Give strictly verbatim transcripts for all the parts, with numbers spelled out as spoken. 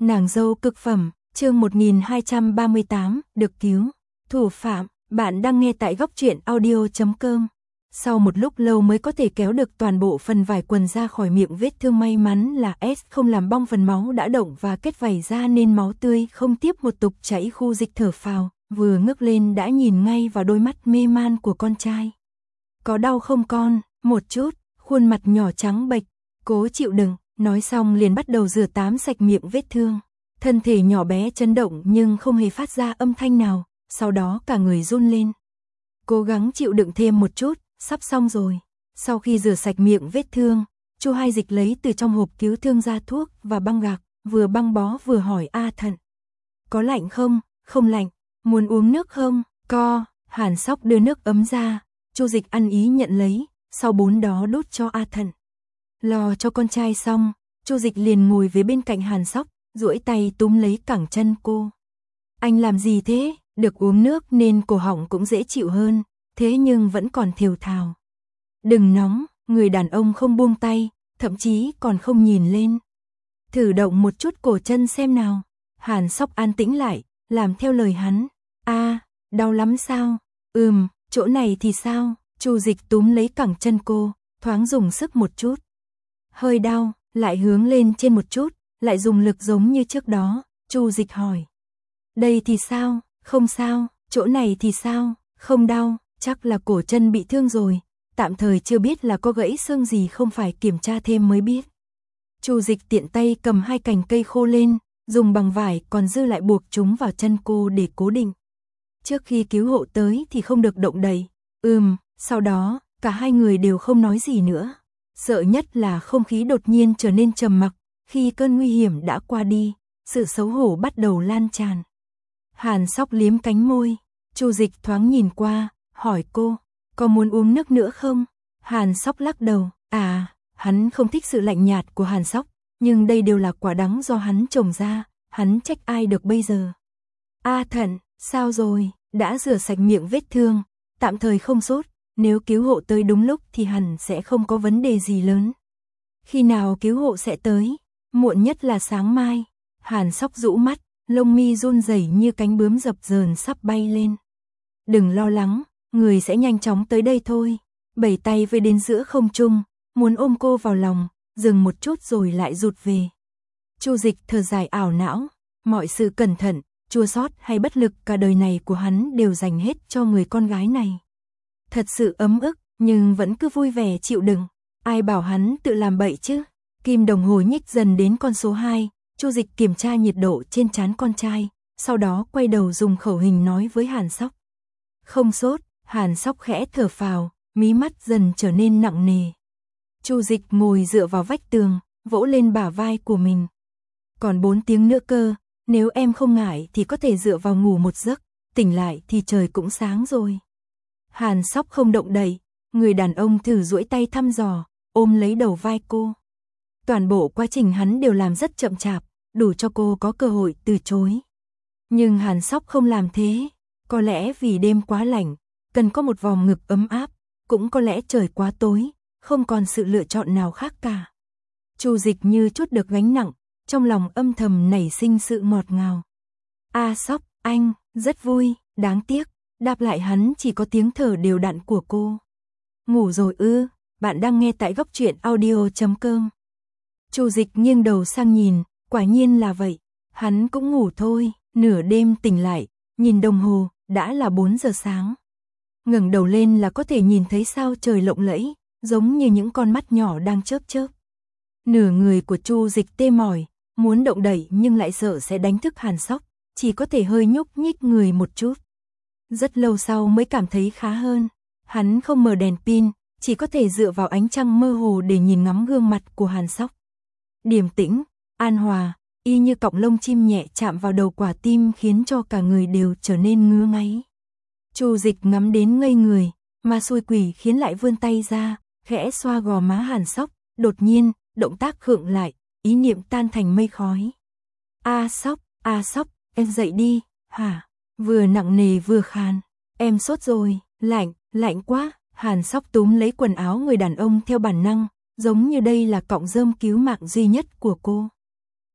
Nàng dâu cực phẩm, chương một nghìn hai trăm ba mươi tám, được cứu. Thủ phạm, bạn đang nghe tại góc truyện audio chấm com. Sau một lúc lâu mới có thể kéo được toàn bộ phần vải quần ra khỏi miệng vết thương, may mắn là S không làm bong phần máu đã động và kết vảy ra nên máu tươi không tiếp một tục chảy. Khu Dịch thở phào, vừa ngước lên đã nhìn ngay vào đôi mắt mê man của con trai. Có đau không con? Một chút, khuôn mặt nhỏ trắng bệch, cố chịu đựng, nói xong liền bắt đầu rửa tám sạch miệng vết thương. Thân thể nhỏ bé chấn động nhưng không hề phát ra âm thanh nào, sau đó cả người run lên. Cố gắng chịu đựng thêm một chút, sắp xong rồi. Sau khi rửa sạch miệng vết thương, Chu Hai Dịch lấy từ trong hộp cứu thương ra thuốc và băng gạc, vừa băng bó vừa hỏi A Thận. Có lạnh không? Không lạnh. Muốn uống nước không? Co. Hàn Sóc đưa nước ấm ra, Chu Dịch ăn ý nhận lấy, sau bốn đó đút cho A Thận. Lo cho con trai xong, Chu Dịch liền ngồi về bên cạnh Hàn Sóc, duỗi tay túm lấy cẳng chân cô. Anh làm gì thế? Được uống nước nên cổ họng cũng dễ chịu hơn, thế nhưng vẫn còn thều thào. Đừng nóng, người đàn ông không buông tay, thậm chí còn không nhìn lên. Thử động một chút cổ chân xem nào. Hàn Sóc an tĩnh lại, làm theo lời hắn. A, đau lắm sao? Ừm, chỗ này thì sao? Chu Dịch túm lấy cẳng chân cô, thoáng dùng sức một chút. Hơi đau, lại hướng lên trên một chút, lại dùng lực giống như trước đó. Chu Dịch hỏi. Đây thì sao? Không sao. Chỗ này thì sao? Không đau, chắc là cổ chân bị thương rồi. Tạm thời chưa biết là có gãy xương gì, không phải kiểm tra thêm mới biết. Chu Dịch tiện tay cầm hai cành cây khô lên, dùng bằng vải còn dư lại buộc chúng vào chân cô để cố định. Trước khi cứu hộ tới thì không được động đậy. Ừm, sau đó, cả hai người đều không nói gì nữa. Sợ nhất là không khí đột nhiên trở nên trầm mặc, khi cơn nguy hiểm đã qua đi, sự xấu hổ bắt đầu lan tràn. Hàn Sóc liếm cánh môi, Chu Dịch thoáng nhìn qua, hỏi cô, có muốn uống nước nữa không? Hàn Sóc lắc đầu, à, hắn không thích sự lạnh nhạt của Hàn Sóc, nhưng đây đều là quả đắng do hắn trồng ra, hắn trách ai được bây giờ. A Thận, sao rồi? Đã rửa sạch miệng vết thương, tạm thời không sốt, nếu cứu hộ tới đúng lúc thì hẳn sẽ không có vấn đề gì lớn. Khi nào cứu hộ sẽ tới? Muộn nhất là sáng mai. Hàn Sóc rũ mắt, lông mi run rẩy như cánh bướm dập dờn sắp bay lên. Đừng lo lắng, người sẽ nhanh chóng tới đây thôi. Bảy tay vây đến giữa không trung, muốn ôm cô vào lòng, dừng một chút rồi lại rụt về. Chu Dịch thở dài ảo não, mọi sự cẩn thận, chua xót hay bất lực cả đời này của hắn đều dành hết cho người con gái này. Thật sự ấm ức, nhưng vẫn cứ vui vẻ chịu đựng. Ai bảo hắn tự làm bậy chứ? Kim đồng hồ nhích dần đến con số hai, Chu Dịch kiểm tra nhiệt độ trên trán con trai, sau đó quay đầu dùng khẩu hình nói với Hàn Sóc. Không sốt. Hàn Sóc khẽ thở phào, mí mắt dần trở nên nặng nề. Chu Dịch ngồi dựa vào vách tường, vỗ lên bả vai của mình. Còn bốn tiếng nữa cơ, nếu em không ngại thì có thể dựa vào ngủ một giấc, tỉnh lại thì trời cũng sáng rồi. Hàn Sóc không động đậy, người đàn ông thử duỗi tay thăm dò, ôm lấy đầu vai cô. Toàn bộ quá trình hắn đều làm rất chậm chạp, đủ cho cô có cơ hội từ chối. Nhưng Hàn Sóc không làm thế, có lẽ vì đêm quá lạnh, cần có một vòng ngực ấm áp, cũng có lẽ trời quá tối, không còn sự lựa chọn nào khác cả. Chu Dịch như chút được gánh nặng, trong lòng âm thầm nảy sinh sự ngọt ngào. A Sóc, anh, rất vui, đáng tiếc, đáp lại hắn chỉ có tiếng thở đều đặn của cô. Ngủ rồi ư? Bạn đang nghe tại góc truyện audio chấm com. Chu Dịch nghiêng đầu sang nhìn, quả nhiên là vậy, hắn cũng ngủ thôi. Nửa đêm tỉnh lại, nhìn đồng hồ, đã là bốn giờ sáng. Ngẩng đầu lên là có thể nhìn thấy sao trời lộng lẫy, giống như những con mắt nhỏ đang chớp chớp. Nửa người của Chu Dịch tê mỏi, muốn động đậy nhưng lại sợ sẽ đánh thức Hàn Sóc, chỉ có thể hơi nhúc nhích người một chút. Rất lâu sau mới cảm thấy khá hơn. Hắn không mở đèn pin, chỉ có thể dựa vào ánh trăng mơ hồ để nhìn ngắm gương mặt của Hàn Sóc. Điềm tĩnh, an hòa, y như cọng lông chim nhẹ chạm vào đầu quả tim khiến cho cả người đều trở nên ngứa ngáy. Chu Dịch ngắm đến ngây người, mà xui quỷ khiến lại vươn tay ra, khẽ xoa gò má Hàn Sóc, đột nhiên, động tác khựng lại, ý niệm tan thành mây khói. A Sóc, A Sóc, em dậy đi, hả? Vừa nặng nề vừa khàn, em sốt rồi, lạnh, lạnh quá. Hàn Sóc túm lấy quần áo người đàn ông theo bản năng, giống như đây là cọng rơm cứu mạng duy nhất của cô.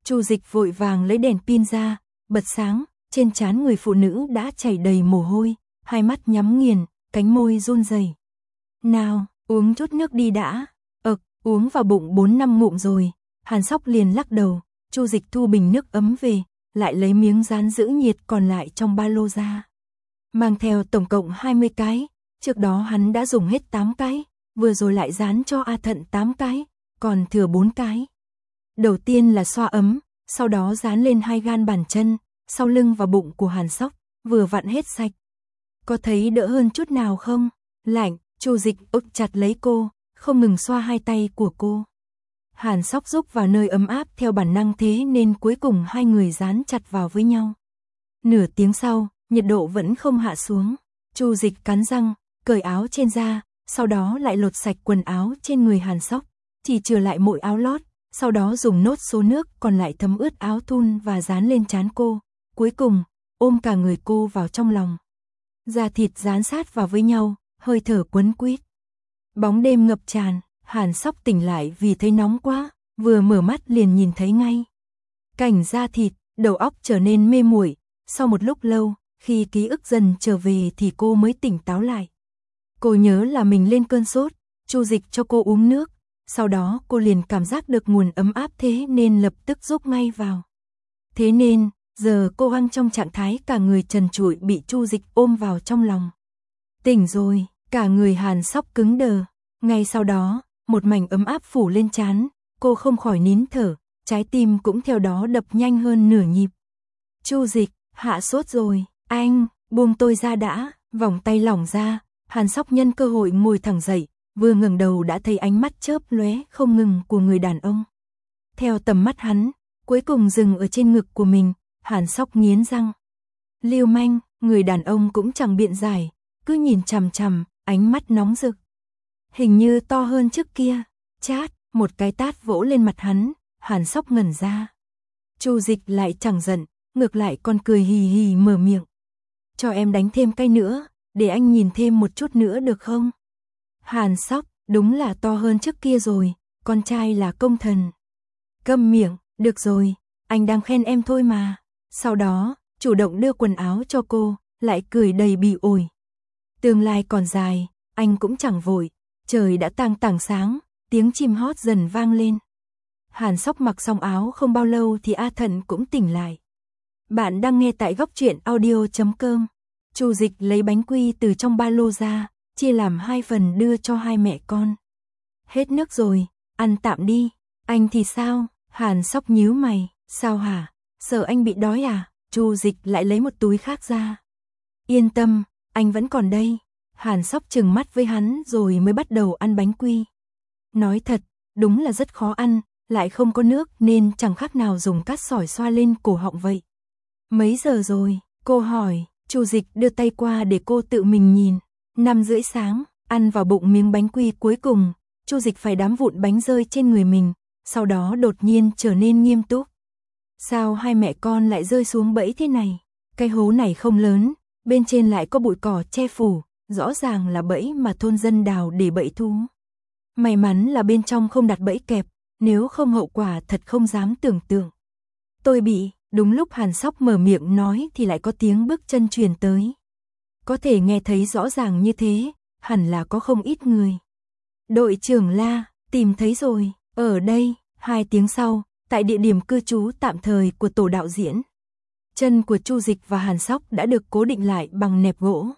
Chu Dịch vội vàng lấy đèn pin ra, bật sáng, trên trán người phụ nữ đã chảy đầy mồ hôi, hai mắt nhắm nghiền, cánh môi run rẩy. "Nào, uống chút nước đi đã." "Ực, uống vào bụng bốn năm ngụm rồi." Hàn Sóc liền lắc đầu. Chu Dịch thu bình nước ấm về, lại lấy miếng dán giữ nhiệt còn lại trong ba lô ra. Mang theo tổng cộng hai mươi cái, trước đó hắn đã dùng hết tám cái, vừa rồi lại dán cho A Thận tám cái, còn thừa bốn cái. Đầu tiên là xoa ấm, sau đó dán lên hai gan bàn chân, sau lưng và bụng của Hàn Sóc, vừa vặn hết sạch. "Có thấy đỡ hơn chút nào không?" "Lạnh." Chu Dịch ôm chặt lấy cô, không ngừng xoa hai tay của cô. Hàn Sóc rúc vào nơi ấm áp theo bản năng, thế nên cuối cùng hai người dán chặt vào với nhau. Nửa tiếng sau, nhiệt độ vẫn không hạ xuống. Chu Dịch cắn răng, cởi áo trên ra, sau đó lại lột sạch quần áo trên người Hàn Sóc, chỉ chừa lại mỗi áo lót, sau đó dùng nốt số nước còn lại thấm ướt áo thun và dán lên trán cô, cuối cùng ôm cả người cô vào trong lòng. Da thịt dán sát vào với nhau, hơi thở quấn quýt. Bóng đêm ngập tràn, Hàn Sóc tỉnh lại vì thấy nóng quá, vừa mở mắt liền nhìn thấy ngay cảnh da thịt, đầu óc trở nên mê muội. Sau một lúc lâu, khi ký ức dần trở về thì cô mới tỉnh táo lại. Cô nhớ là mình lên cơn sốt, Chu Dịch cho cô uống nước, sau đó cô liền cảm giác được nguồn ấm áp, thế nên lập tức rúc ngay vào. Thế nên, giờ cô đang trong trạng thái cả người trần trụi bị Chu Dịch ôm vào trong lòng. Tỉnh rồi, cả người Hàn Sóc cứng đờ. Ngay sau đó, một mảnh ấm áp phủ lên trán, cô không khỏi nín thở, trái tim cũng theo đó đập nhanh hơn nửa nhịp. "Chu Dịch, hạ sốt rồi, anh, buông tôi ra đã." Vòng tay lỏng ra, Hàn Sóc nhân cơ hội ngồi thẳng dậy, vừa ngẩng đầu đã thấy ánh mắt chớp lóe không ngừng của người đàn ông. Theo tầm mắt hắn, cuối cùng dừng ở trên ngực của mình, Hàn Sóc nghiến răng. Lưu manh, người đàn ông cũng chẳng biện giải, cứ nhìn chằm chằm, ánh mắt nóng rực. Hình như to hơn trước kia. Chát, một cái tát vỗ lên mặt hắn, Hàn Sóc ngẩn ra. Chu Dịch lại chẳng giận, ngược lại còn cười hì hì mở miệng. "Cho em đánh thêm cái nữa, để anh nhìn thêm một chút nữa được không?" Hàn Sóc, đúng là to hơn trước kia rồi, con trai là công thần. Câm miệng, được rồi, anh đang khen em thôi mà. Sau đó, chủ động đưa quần áo cho cô, lại cười đầy bỉ ổi. Tương lai còn dài, anh cũng chẳng vội. Trời đã tang tảng sáng, tiếng chim hót dần vang lên. Hàn Sóc mặc xong áo không bao lâu thì A Thận cũng tỉnh lại. Bạn đang nghe tại góc truyện audio chấm com. Chu Dịch lấy bánh quy từ trong ba lô ra, chia làm hai phần đưa cho hai mẹ con. "Hết nước rồi, ăn tạm đi." "Anh thì sao?" Hàn Sóc nhíu mày. "Sao hả? Sợ anh bị đói à?" Chu Dịch lại lấy một túi khác ra. "Yên tâm, anh vẫn còn đây." Hàn Sóc trừng mắt với hắn rồi mới bắt đầu ăn bánh quy. Nói thật, đúng là rất khó ăn, lại không có nước nên chẳng khác nào dùng cát sỏi xoa lên cổ họng vậy. "Mấy giờ rồi?" cô hỏi. Chu Dịch đưa tay qua để cô tự mình nhìn. Năm rưỡi sáng, ăn vào bụng miếng bánh quy cuối cùng, Chu Dịch phải đám vụn bánh rơi trên người mình, sau đó đột nhiên trở nên nghiêm túc. "Sao hai mẹ con lại rơi xuống bẫy thế này? Cái hố này không lớn, bên trên lại có bụi cỏ che phủ, rõ ràng là bẫy mà thôn dân đào để bẫy thú. May mắn là bên trong không đặt bẫy kẹp, nếu không hậu quả thật không dám tưởng tượng." "Tôi bị." Đúng lúc Hàn Sóc mở miệng nói thì lại có tiếng bước chân truyền tới. Có thể nghe thấy rõ ràng như thế, hẳn là có không ít người. "Đội trưởng La, tìm thấy rồi." "Ở đây." Hai tiếng sau, tại địa điểm cư trú tạm thời của tổ đạo diễn, chân của Chu Dịch và Hàn Sóc đã được cố định lại bằng nẹp gỗ.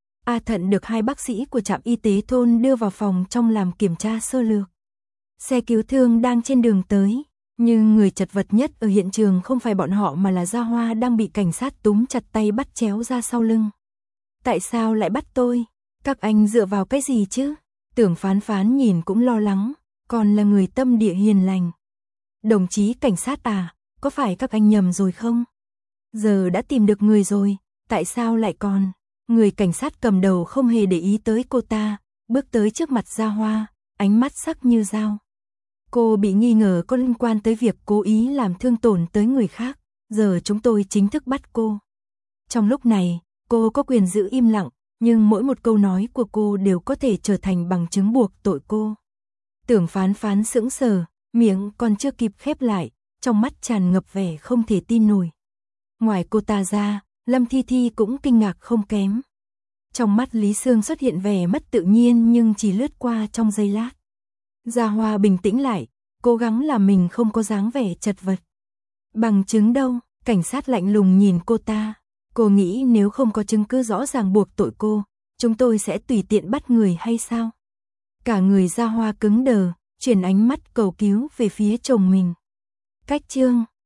A Thận được hai bác sĩ của trạm y tế thôn đưa vào phòng trong làm kiểm tra sơ lược. Xe cứu thương đang trên đường tới, nhưng người chật vật nhất ở hiện trường không phải bọn họ mà là Gia Hoa đang bị cảnh sát túm chặt tay bắt chéo ra sau lưng. "Tại sao lại bắt tôi? Các anh dựa vào cái gì chứ?" Tưởng Phán Phán nhìn cũng lo lắng, còn là người tâm địa hiền lành. "Đồng chí cảnh sát à, có phải các anh nhầm rồi không? Giờ đã tìm được người rồi, tại sao lại còn?" Người cảnh sát cầm đầu không hề để ý tới cô ta, bước tới trước mặt Gia Hoa, ánh mắt sắc như dao. "Cô bị nghi ngờ có liên quan tới việc cố ý làm thương tổn tới người khác, giờ chúng tôi chính thức bắt cô." Trong lúc này, cô có quyền giữ im lặng, nhưng mỗi một câu nói của cô đều có thể trở thành bằng chứng buộc tội cô. Tưởng Phán Phán sững sờ, miệng còn chưa kịp khép lại, trong mắt tràn ngập vẻ không thể tin nổi. Ngoài cô ta ra, Lâm Thi Thi cũng kinh ngạc không kém. Trong mắt Lý Sương xuất hiện vẻ mất tự nhiên nhưng chỉ lướt qua trong giây lát. Gia Hoa bình tĩnh lại, cố gắng làm mình không có dáng vẻ chật vật. Bằng chứng đâu? Cảnh sát lạnh lùng nhìn cô ta. Cô nghĩ nếu không có chứng cứ rõ ràng buộc tội cô, chúng tôi sẽ tùy tiện bắt người hay sao? Cả người Gia Hoa cứng đờ, chuyển ánh mắt cầu cứu về phía chồng mình. Cách chương